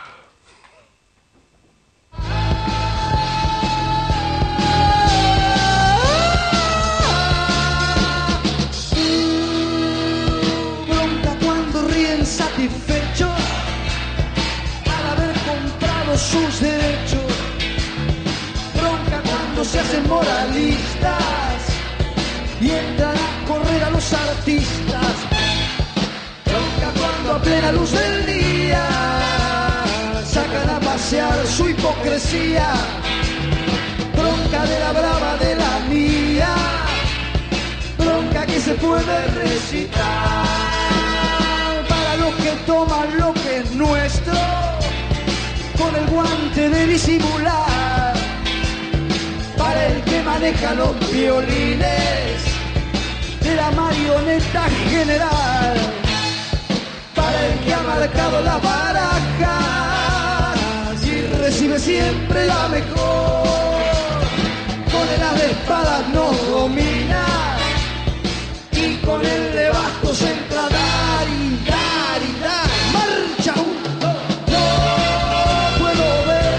Bronca cuando ríen satisfechos al haber comprado sus derechos. Se hacen moralistas artistas. Bronca cuando a plena luz del día sacan a pasear su hipocresía. Bronca de la brava de la mía, bronca que se puede recitar. Para los que toman lo que es nuestro con el guante de disimular. Para el que maneja los violines de la marioneta general. Para el que ha marcado las barajas y recibe siempre la mejor. Con el as de espadas nos domina y con el de bastos entra a dar y dar y dar. Marcha un no, no puedo ver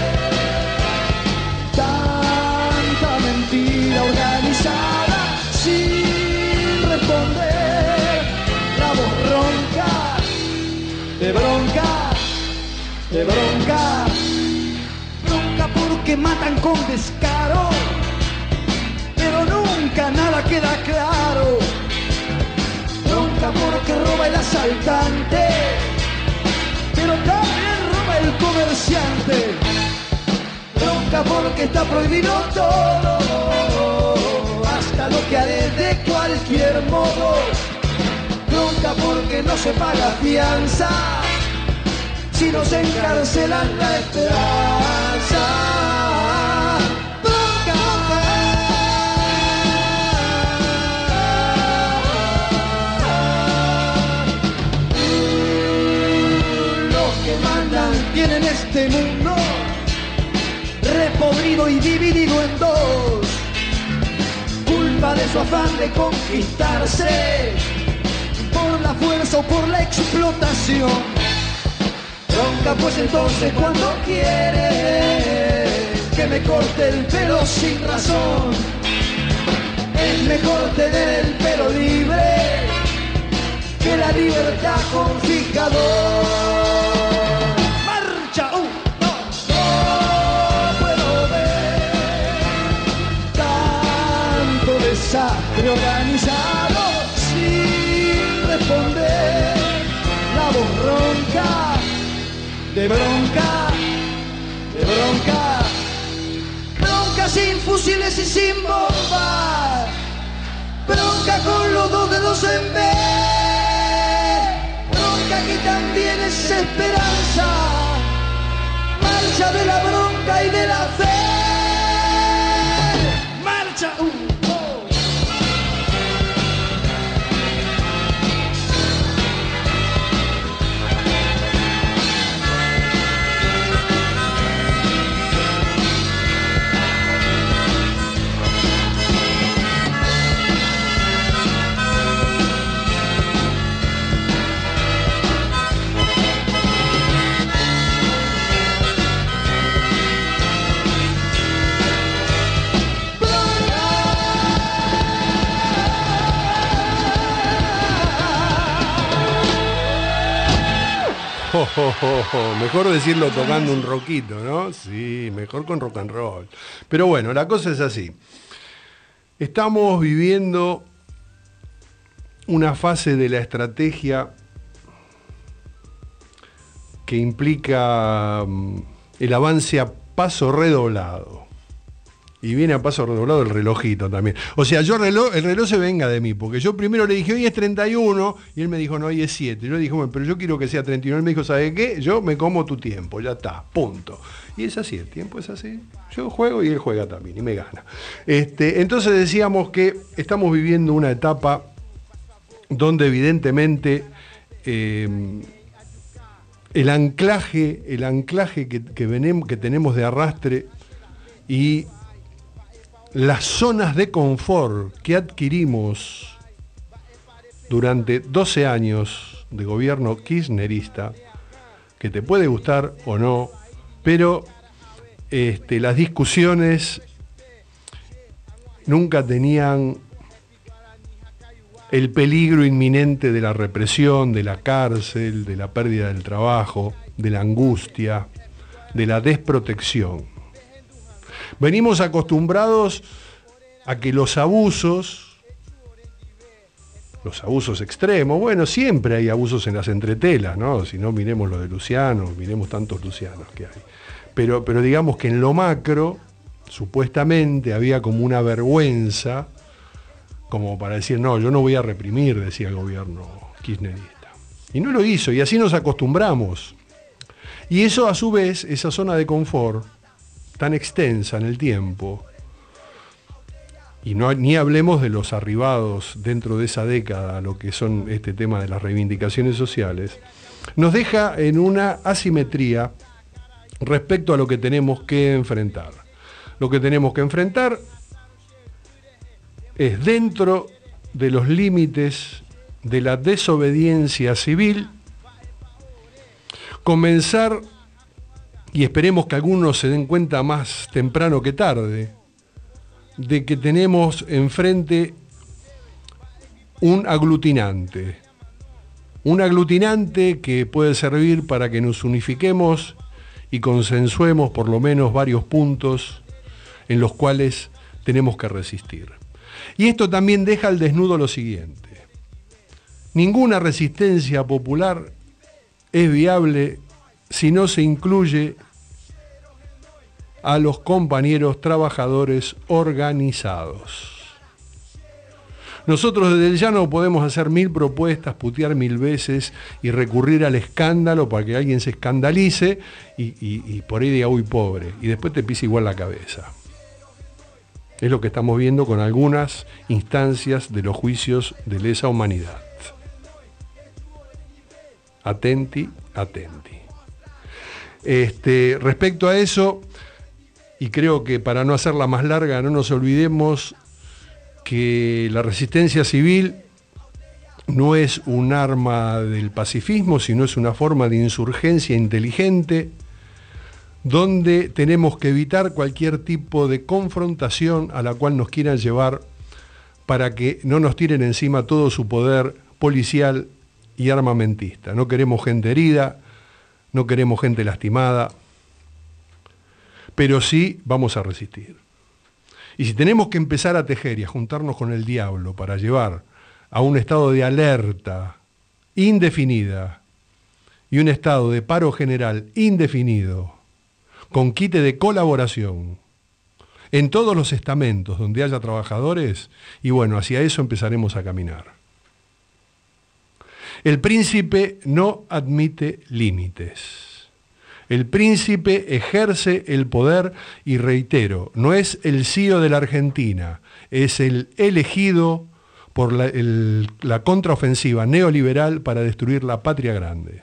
tanta mentira organizada sin responder. La voz ronca de bronca, de bronca, bronca porque matan con descaro, pero nunca nada queda claro. Bronca porque roba el asaltante, pero también roba el comerciante. Bronca porque está prohibido todo, hasta lo que haré de cualquier modo. Bronca porque no se paga fianza, si nos encarcelan la esperanza. Tienen este mundo repodrido y dividido en dos, culpa de su afán de conquistarse por la fuerza o por la explotación. Bronca pues entonces cuando quiere que me corte el pelo sin razón, es mejor tener el pelo libre que la libertad con fijador. Uh, no, no puedo ver tanto desastre organizado sin responder. La voz ronca de bronca, de bronca, bronca sin fusiles y sin bombas, bronca con los dos dedos en B, bronca que también es esperanza. Marcha de la bronca y de la fe. Marcha. Uh, oh. Oh, oh, oh, oh. Mejor decirlo tocando un rockito, ¿no? Sí, mejor con rock and roll. Pero bueno, la cosa es así. Estamos viviendo una fase de la estrategia que implica um, el avance a paso redoblado. Y viene a paso redoblado el relojito también. O sea, yo reloj, el reloj se venga de mí, porque yo primero le dije, hoy es treinta y uno, y él me dijo, no, hoy es siete. Yo le dije, bueno, pero yo quiero que sea treinta y uno. Él me dijo, ¿sabe qué? Yo me como tu tiempo, ya está, punto. Y es así, el tiempo es así. Yo juego y él juega también, y me gana. Este, entonces decíamos que estamos viviendo una etapa donde evidentemente eh, el anclaje, el anclaje que, que, venemos, que tenemos de arrastre y las zonas de confort que adquirimos durante doce años de gobierno kirchnerista, que te puede gustar o no, pero este, las discusiones nunca tenían el peligro inminente de la represión, de la cárcel, de la pérdida del trabajo, de la angustia, de la desprotección. Venimos acostumbrados a que los abusos, los abusos extremos. Bueno, siempre hay abusos en las entretelas, ¿no? Si no, miremos lo de Luciano, miremos tantos Lucianos que hay. Pero, pero digamos que en lo macro, supuestamente había como una vergüenza, como para decir, no, yo no voy a reprimir, decía el gobierno kirchnerista. Y no lo hizo, y así nos acostumbramos. Y eso, a su vez, esa zona de confort, tan extensa en el tiempo, y no, ni hablemos de los arribados dentro de esa década a lo que son este tema de las reivindicaciones sociales, nos deja en una asimetría respecto a lo que tenemos que enfrentar. Lo que tenemos que enfrentar es, dentro de los límites de la desobediencia civil, comenzar, y esperemos que algunos se den cuenta más temprano que tarde, de que tenemos enfrente un aglutinante. Un aglutinante que puede servir para que nos unifiquemos y consensuemos por lo menos varios puntos en los cuales tenemos que resistir. Y esto también deja al desnudo lo siguiente. Ninguna resistencia popular es viable si no se incluye a los compañeros trabajadores organizados. Nosotros desde el llano podemos hacer mil propuestas, putear mil veces y recurrir al escándalo para que alguien se escandalice y, y, y por ahí diga, uy, pobre, y después te pisa igual la cabeza. Es lo que estamos viendo con algunas instancias de los juicios de lesa humanidad. Atenti, atenti. Este, respecto a eso, y creo que para no hacerla más larga, no nos olvidemos que la resistencia civil no es un arma del pacifismo, sino es una forma de insurgencia inteligente, donde tenemos que evitar cualquier tipo de confrontación a la cual nos quieran llevar para que no nos tiren encima todo su poder policial y armamentista. No queremos gente herida, no queremos gente lastimada, pero sí vamos a resistir. Y si tenemos que empezar a tejer y a juntarnos con el diablo para llevar a un estado de alerta indefinida y un estado de paro general indefinido, con quite de colaboración en todos los estamentos donde haya trabajadores, y bueno, hacia eso empezaremos a caminar. El príncipe no admite límites. El príncipe ejerce el poder y, reitero, no es el C E O de la Argentina, es el elegido por la, el, la contraofensiva neoliberal para destruir la patria grande.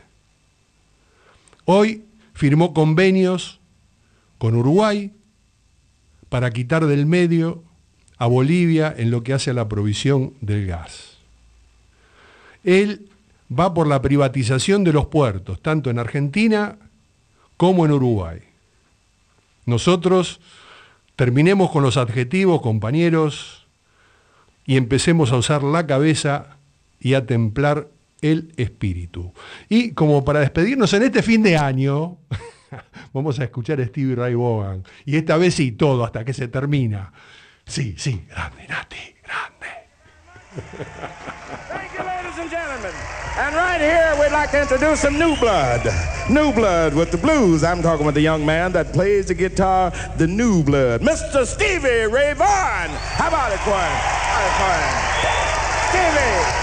Hoy firmó convenios con Uruguay para quitar del medio a Bolivia en lo que hace a la provisión del gas. Él va por la privatización de los puertos, tanto en Argentina como en Uruguay. Nosotros terminemos con los adjetivos, compañeros, y empecemos a usar la cabeza y a templar el espíritu. Y como para despedirnos en este fin de año, vamos a escuchar a Stevie Ray Vaughan. Y esta vez sí, todo, hasta que se termina. Sí, sí, grande, Nati, grande. Thank you, ladies and gentlemen. And right here, we'd like to introduce some new blood. New blood with the blues. I'm talking with the young man that plays the guitar, the new blood, Mister Stevie Ray Vaughan. How about it, Quinn? How about it, Quinn? Stevie.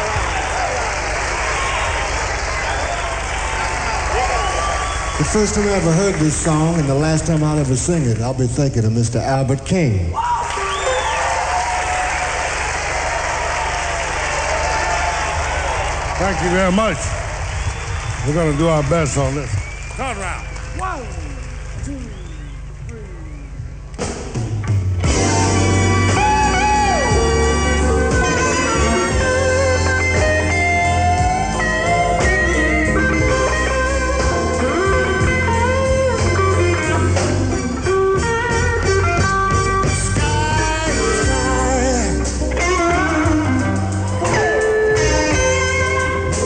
The first time I ever heard this song and the last time I'll ever sing it, I'll be thinking of Mister Albert King. Thank you very much. We're going to do our best on this. Turn around. One, two.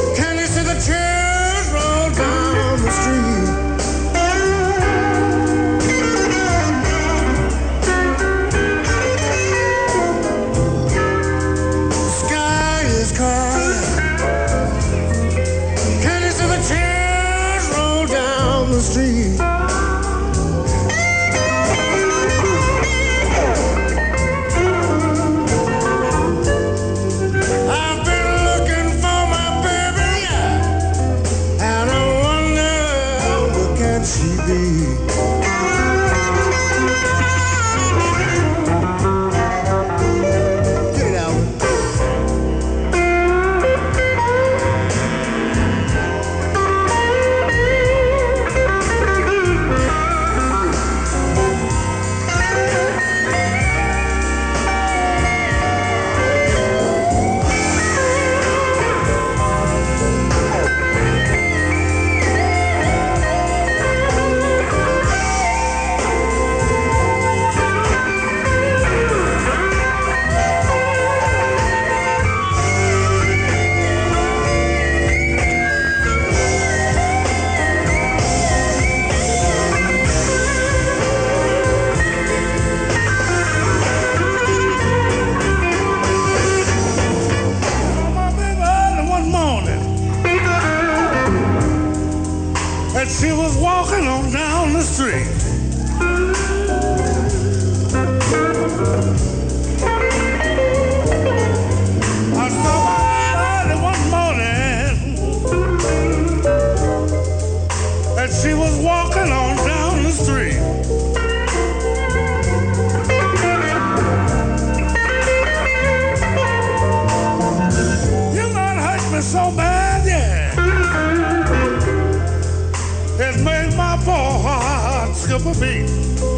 Can you see the tears roll down the street? that she was walking on down the street. I saw her early one morning that she was walking on down the street. You done hurt me so bad, yeah. It made my poor heart skip a beat.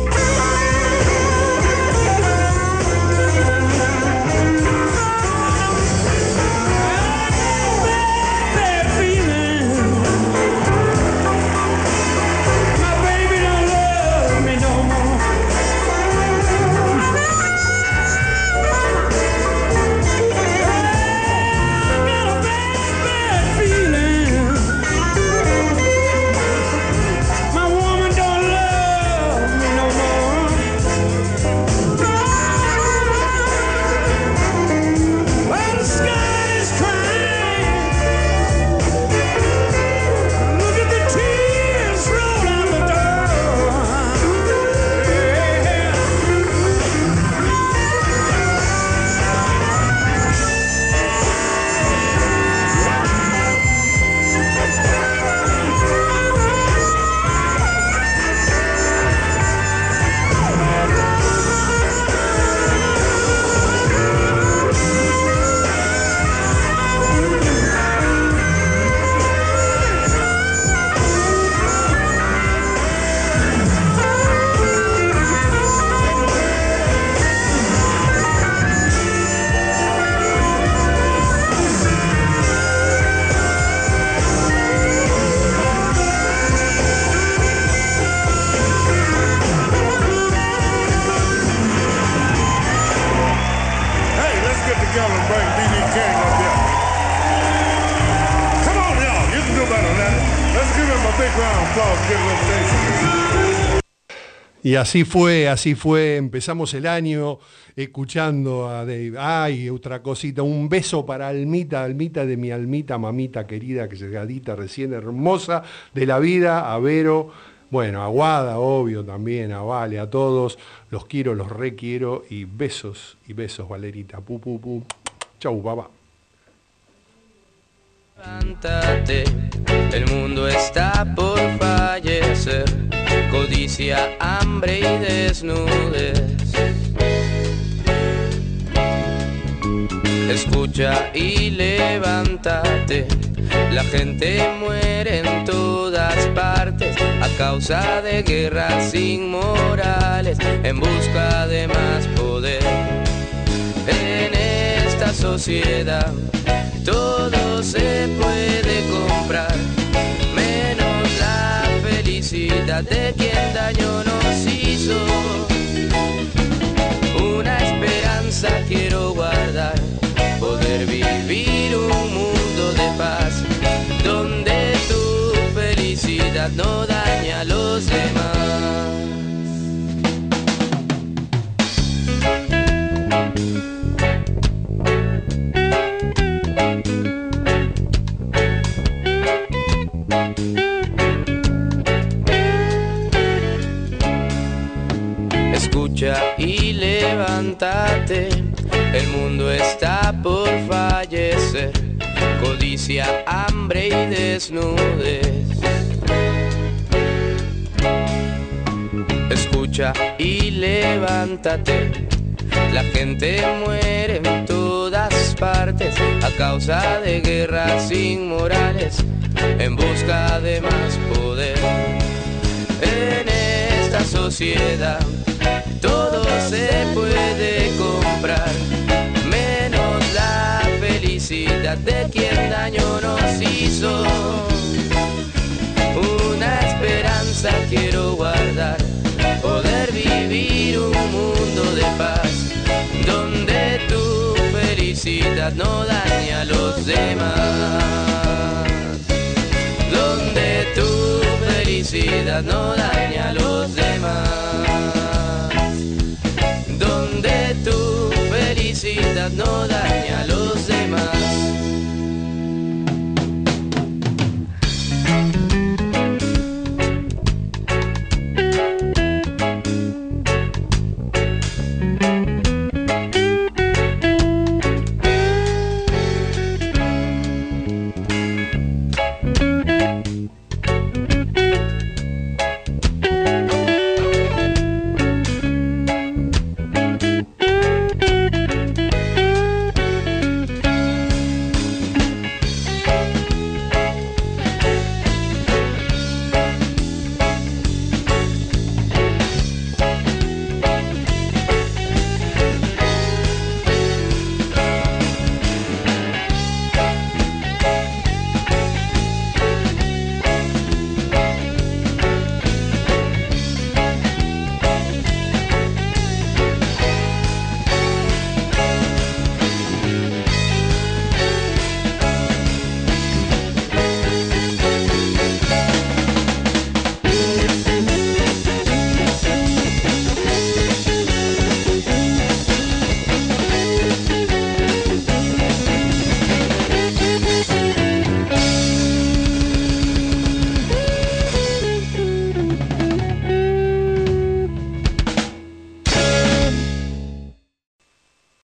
Y así fue, así fue, empezamos el año escuchando a Dave. Ay, otra cosita, un beso para Almita, Almita de mi Almita, mamita querida, que se gadita recién hermosa de la vida, a Vero, bueno, a Guada, obvio, también, a Vale, a todos, los quiero, los requiero, y besos, y besos, Valerita, pu, pu, pu. Chau, papá. Levántate, el mundo está por fallecer, codicia, hambre y desnudez. Escucha y levántate, la gente muere en todas partes a causa de guerras inmorales, en busca de más poder. En esta sociedad todo se puede comprar, menos la felicidad de quien daño nos hizo. Una esperanza quiero guardar, poder vivir un mundo de paz, donde tu felicidad no daña a los demás. Escucha y levántate, el mundo está por fallecer, codicia, hambre y desnudez. Escucha y levántate, la gente muere en todas partes a causa de guerras inmorales, en busca de más poder. En esta sociedad todo se puede comprar, menos la felicidad de quien daño nos hizo. Una esperanza quiero guardar, poder vivir un mundo de paz, donde tu felicidad no daña a los demás, donde tu felicidad no daña a los demás, donde tu felicidad no daña a los demás.